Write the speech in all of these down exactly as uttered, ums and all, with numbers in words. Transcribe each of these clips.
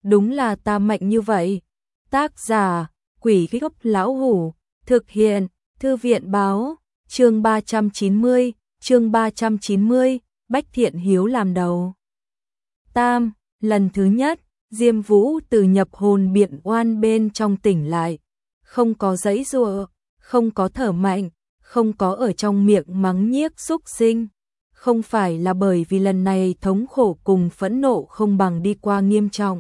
đúng là ta mạnh như vậy. Tác giả, Quỷ Gốc Lão Hủ, thực hiện, Thư viện báo, chương ba trăm chín mươi, chương ba trăm chín mươi, Bách Thiện Hiếu làm đầu. Tam, lần thứ nhất, Diêm Vũ từ nhập hồn biện oan bên trong tỉnh lại, không có giãy giụa, không có thở mạnh, không có ở trong miệng mắng nhiếc xúc sinh. Không phải là bởi vì lần này thống khổ cùng phẫn nộ không bằng đi qua nghiêm trọng,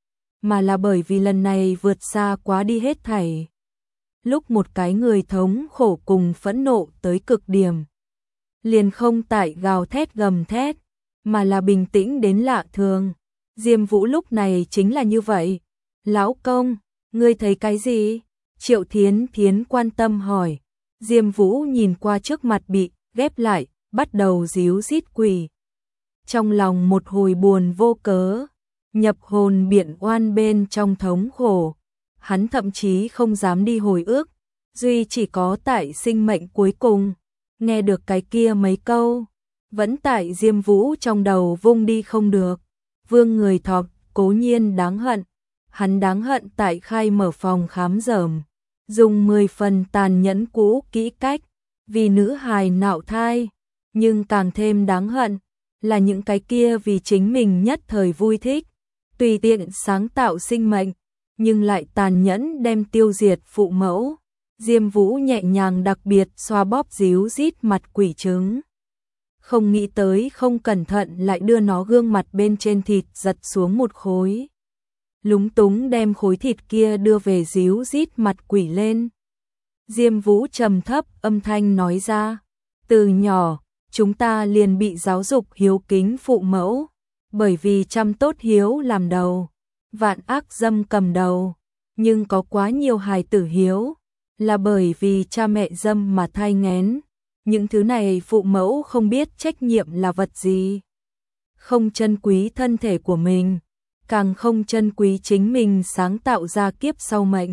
mà là bởi vì lần này vượt xa quá đi hết thảy. Lúc một cái người thống khổ cùng phẫn nộ tới cực điểm, liền không tại gào thét gầm thét, mà là bình tĩnh đến lạ thường. Diêm Vũ lúc này chính là như vậy. Lão công, ngươi thấy cái gì? Triệu Thiến Thiến quan tâm hỏi. Diêm Vũ nhìn qua trước mặt bị ghép lại, bắt đầu díu rít quỳ. Trong lòng một hồi buồn vô cớ, nhập hồn biện oan bên trong thống khổ, hắn thậm chí không dám đi hồi ức, duy chỉ có tại sinh mệnh cuối cùng, nghe được cái kia mấy câu, vẫn tại Diêm Vũ trong đầu vung đi không được. Vương Người Thọt cố nhiên đáng hận, hắn đáng hận tại khai mở phòng khám dởm, dùng mười phần tàn nhẫn cũ kỹ cách, vì nữ hài nạo thai, nhưng càng thêm đáng hận là những cái kia vì chính mình nhất thời vui thích, tùy tiện sáng tạo sinh mệnh, nhưng lại tàn nhẫn đem tiêu diệt phụ mẫu. Diêm Vũ nhẹ nhàng đặc biệt xoa bóp díu rít mặt quỷ trứng. Không nghĩ tới không cẩn thận lại đưa nó gương mặt bên trên thịt giật xuống một khối. Lúng túng đem khối thịt kia đưa về díu rít mặt quỷ lên. Diêm Vũ trầm thấp âm thanh nói ra, từ nhỏ, chúng ta liền bị giáo dục hiếu kính phụ mẫu, bởi vì chăm tốt hiếu làm đầu, vạn ác dâm cầm đầu, nhưng có quá nhiều hài tử hiếu, là bởi vì cha mẹ dâm mà thai nghén. Những thứ này phụ mẫu không biết trách nhiệm là vật gì, không trân quý thân thể của mình, càng không trân quý chính mình sáng tạo ra kiếp sau mệnh.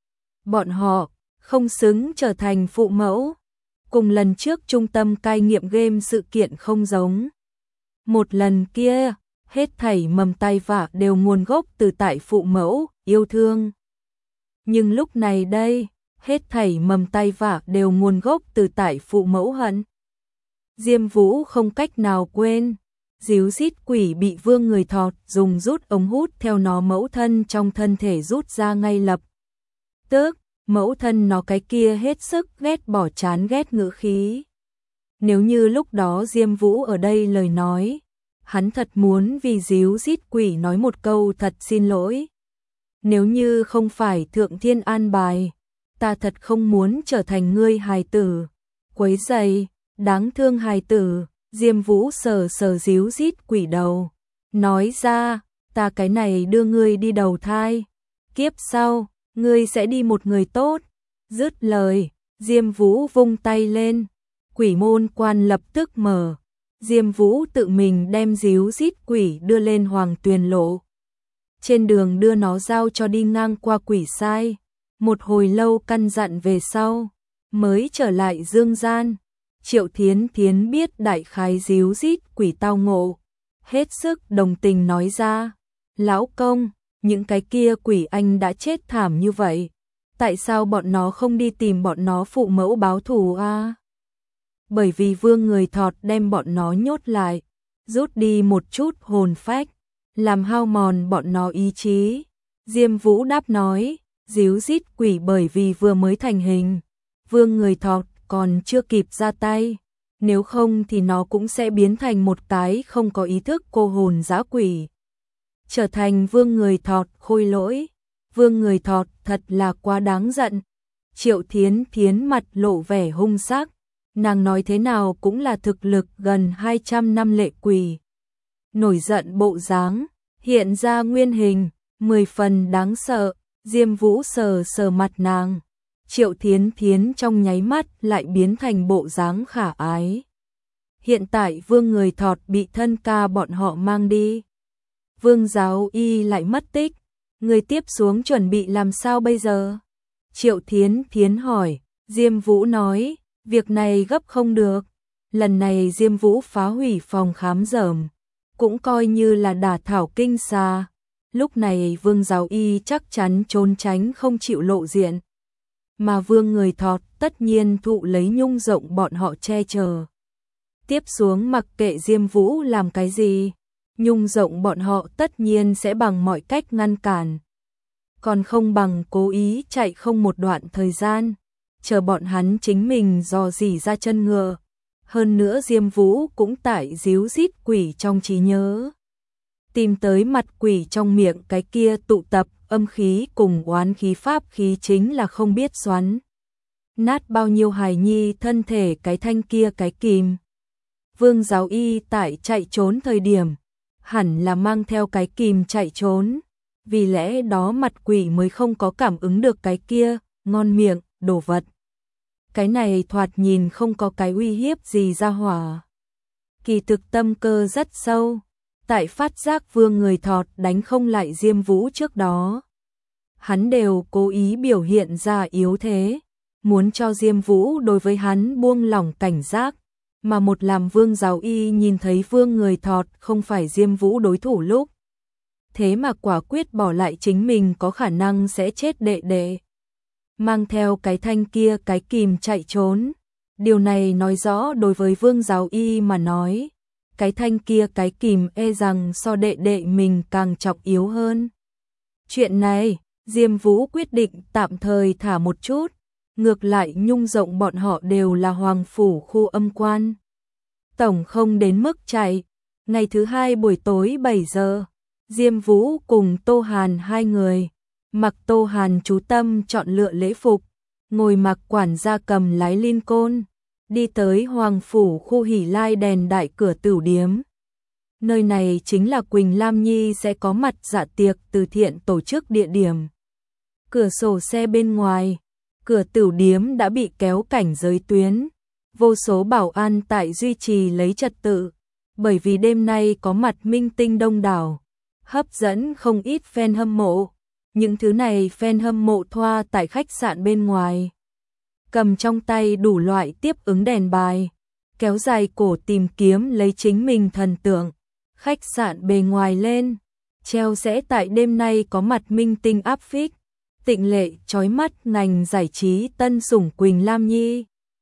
Bọn họ không xứng trở thành phụ mẫu. Cùng lần trước trung tâm cai nghiện game sự kiện không giống. Một lần kia, hết thảy mầm tai vạ đều nguồn gốc từ tại phụ mẫu yêu thương. Nhưng lúc này đây, hết thảy mầm tai vạ đều nguồn gốc từ tại phụ mẫu hận. Diêm Vũ không cách nào quên, díu rít quỷ bị Vương Người Thọt dùng rút ống hút theo nó mẫu thân trong thân thể rút ra ngay lập tức. Mẫu thân nó cái kia hết sức ghét bỏ chán ghét ngữ khí. Nếu như lúc đó Diêm Vũ ở đây lời nói, hắn thật muốn vì díu rít quỷ nói một câu thật xin lỗi. Nếu như không phải thượng thiên an bài, ta thật không muốn trở thành ngươi hài tử. Quấy rầy, đáng thương hài tử. Diêm Vũ sờ sờ díu rít quỷ đầu, nói ra, ta cái này đưa ngươi đi đầu thai, kiếp sau ngươi sẽ đi một người tốt. Dứt lời, Diêm Vũ vung tay lên, quỷ môn quan lập tức mở. Diêm Vũ tự mình đem díu rít quỷ đưa lên Hoàng Tuyền Lộ. Trên đường đưa nó giao cho đi ngang qua quỷ sai. Một hồi lâu căn dặn về sau, mới trở lại dương gian. Triệu Thiến Thiến biết đại khái díu rít quỷ tao ngộ, hết sức đồng tình nói ra, lão công, những cái kia quỷ anh đã chết thảm như vậy, tại sao bọn nó không đi tìm bọn nó phụ mẫu báo thù a? À? Bởi vì Vương Người Thọt đem bọn nó nhốt lại, rút đi một chút hồn phách, làm hao mòn bọn nó ý chí. Diêm Vũ đáp nói, díu rít quỷ bởi vì vừa mới thành hình, Vương Người Thọt còn chưa kịp ra tay, nếu không thì nó cũng sẽ biến thành một cái không có ý thức cô hồn dã quỷ, trở thành Vương Người Thọt khôi lỗi. Vương Người Thọt thật là quá đáng giận. Triệu Thiến Thiến mặt lộ vẻ hung sắc, nàng nói thế nào cũng là thực lực gần hai trăm năm lệ quỷ. Nổi giận bộ dáng, hiện ra nguyên hình, mười phần đáng sợ. Diêm Vũ sờ sờ mặt nàng, Triệu Thiến Thiến trong nháy mắt lại biến thành bộ dáng khả ái. Hiện tại Vương Người Thọt bị thân ca bọn họ mang đi, Vương Giáo Y lại mất tích, người tiếp xuống chuẩn bị làm sao bây giờ? Triệu Thiến Thiến hỏi. Diêm Vũ nói, việc này gấp không được. Lần này Diêm Vũ phá hủy phòng khám dởm, cũng coi như là đả thảo kinh xà. Lúc này Vương Giáo Y chắc chắn trốn tránh không chịu lộ diện. Mà Vương Người Thọt tất nhiên thụ lấy Nhung Rộng bọn họ che chở. Tiếp xuống mặc kệ Diêm Vũ làm cái gì, Nhung Rộng bọn họ tất nhiên sẽ bằng mọi cách ngăn cản. Còn không bằng cố ý chạy không một đoạn thời gian, chờ bọn hắn chính mình dò dỉ ra chân ngựa. Hơn nữa Diêm Vũ cũng tại díu dít quỷ trong trí nhớ. Tìm tới mặt quỷ trong miệng cái kia tụ tập âm khí cùng oán khí pháp khí chính là không biết xoắn nát bao nhiêu hài nhi thân thể cái thanh kia cái kìm. Vương Giáo Y tại chạy trốn thời điểm, hẳn là mang theo cái kìm chạy trốn, vì lẽ đó mặt quỷ mới không có cảm ứng được cái kia, ngon miệng, đồ vật. Cái này thoạt nhìn không có cái uy hiếp gì ra hỏa. Kỳ thực tâm cơ rất sâu, tại phát giác Vương Người Thọt đánh không lại Diêm Vũ trước đó. Hắn đều cố ý biểu hiện ra yếu thế, muốn cho Diêm Vũ đối với hắn buông lỏng cảnh giác, mà một làm Vương Giáo Y nhìn thấy Vương Người Thọt không phải Diêm Vũ đối thủ lúc. Thế mà quả quyết bỏ lại chính mình có khả năng sẽ chết đệ đệ. Mang theo cái thanh kia cái kìm chạy trốn. Điều này nói rõ đối với Vương Giáo Y mà nói, cái thanh kia cái kìm e rằng so đệ đệ mình càng trọng yếu hơn. Chuyện này, Diêm Vũ quyết định tạm thời thả một chút, ngược lại Nhung Rộng bọn họ đều là Hoàng Phủ khu âm quan. Tổng không đến mức chạy. Ngày thứ hai buổi tối bảy giờ, Diêm Vũ cùng Tô Hàn hai người, mặc Tô Hàn chú tâm chọn lựa lễ phục, ngồi mặc quản gia cầm lái Lincoln, đi tới Hoàng Phủ khu Hỷ Lai đèn đại cửa tửu điếm. Nơi này chính là Quỳnh Lam Nhi sẽ có mặt dạ tiệc từ thiện tổ chức địa điểm. Cửa sổ xe bên ngoài, cửa tửu điếm đã bị kéo cảnh giới tuyến, vô số bảo an tại duy trì lấy trật tự, bởi vì đêm nay có mặt minh tinh đông đảo, hấp dẫn không ít fan hâm mộ. Những thứ này fan hâm mộ thoa tại khách sạn bên ngoài, cầm trong tay đủ loại tiếp ứng đèn bài, kéo dài cổ tìm kiếm lấy chính mình thần tượng. Khách sạn bề ngoài lên, treo sẽ tại đêm nay có mặt minh tinh áp phích, tịnh lệ chói mắt ngành giải trí tân sủng Quỳnh Lam Nhi.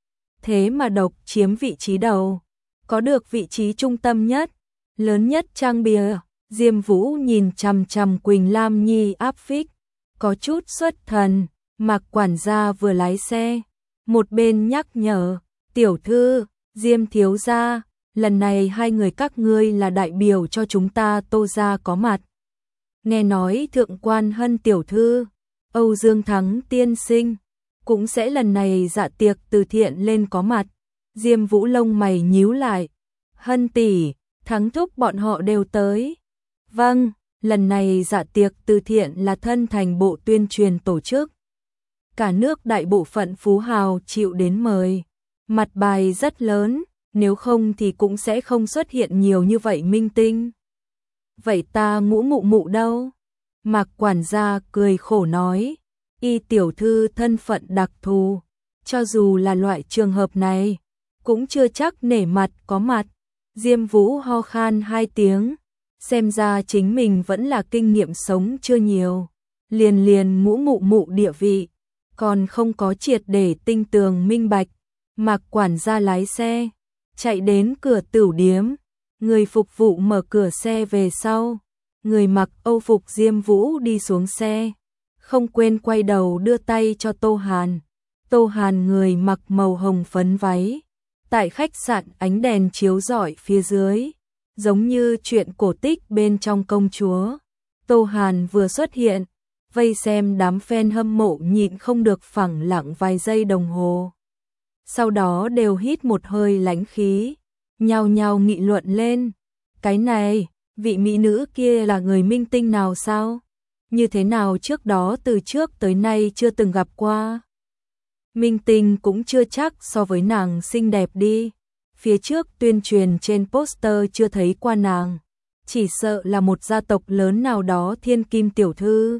Thế mà độc chiếm vị trí đầu, có được vị trí trung tâm nhất, lớn nhất trang bìa. Diêm Vũ nhìn chằm chằm Quỳnh Lam Nhi áp phích, có chút xuất thần. Mặc quản gia vừa lái xe, một bên nhắc nhở, tiểu thư, Diêm thiếu gia, lần này hai người các ngươi là đại biểu cho chúng ta Tô gia có mặt. Nghe nói thượng quan Hân tiểu thư, Âu Dương Thắng tiên sinh, cũng sẽ lần này dạ tiệc từ thiện lên có mặt. Diêm Vũ lông mày nhíu lại, Hân tỷ, Thắng thúc bọn họ đều tới. Vâng, lần này dạ tiệc từ thiện là thân thành bộ tuyên truyền tổ chức. Cả nước đại bộ phận phú hào chịu đến mời. Mặt bài rất lớn, nếu không thì cũng sẽ không xuất hiện nhiều như vậy minh tinh. Vậy ta Ngũ mụ mụ đâu? Mạc quản gia cười khổ nói, y tiểu thư thân phận đặc thù, cho dù là loại trường hợp này, cũng chưa chắc nể mặt có mặt. Diêm Vũ ho khan hai tiếng, xem ra chính mình vẫn là kinh nghiệm sống chưa nhiều, liền liền Ngũ mụ mụ địa vị, còn không có triệt để tinh tường minh bạch. Mạc quản gia lái xe, chạy đến cửa tửu điếm, người phục vụ mở cửa xe về sau, người mặc Âu phục Diêm Vũ đi xuống xe, không quên quay đầu đưa tay cho Tô Hàn. Tô Hàn người mặc màu hồng phấn váy, tại khách sạn ánh đèn chiếu rọi phía dưới, giống như chuyện cổ tích bên trong công chúa. Tô Hàn vừa xuất hiện, vây xem đám fan hâm mộ nhịn không được phẳng lặng vài giây đồng hồ. Sau đó đều hít một hơi lãnh khí, nhao nhao nghị luận lên. Cái này, vị mỹ nữ kia là người minh tinh nào sao? Như thế nào trước đó từ trước tới nay chưa từng gặp qua? Minh tinh cũng chưa chắc so với nàng xinh đẹp đi. Phía trước tuyên truyền trên poster chưa thấy qua nàng, chỉ sợ là một gia tộc lớn nào đó thiên kim tiểu thư.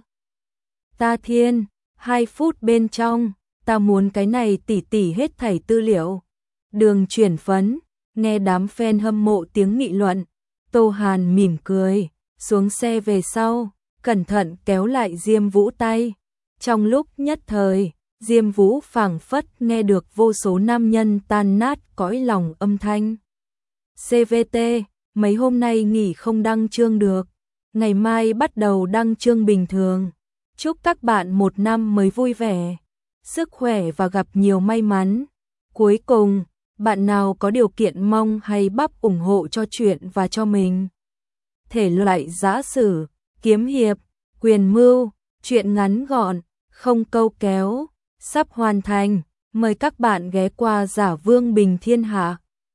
Ta thiên, hai phút bên trong, ta muốn cái này tỉ tỉ hết thảy tư liệu. Đường chuyển phấn, nghe đám fan hâm mộ tiếng nghị luận, Tô Hàn mỉm cười, xuống xe về sau, cẩn thận kéo lại Diêm Vũ tay. Trong lúc nhất thời, Diêm Vũ phảng phất nghe được vô số nam nhân tan nát cõi lòng âm thanh. xê vê tê, mấy hôm nay nghỉ không đăng chương được, ngày mai bắt đầu đăng chương bình thường. Chúc các bạn một năm mới vui vẻ, sức khỏe và gặp nhiều may mắn. Cuối cùng, bạn nào có điều kiện mong hay bắp ủng hộ cho chuyện và cho mình. Thể loại giã sử, kiếm hiệp, quyền mưu, chuyện ngắn gọn, không câu kéo, sắp hoàn thành. Mời các bạn ghé qua Giả Vương Bình Thiên Hạ.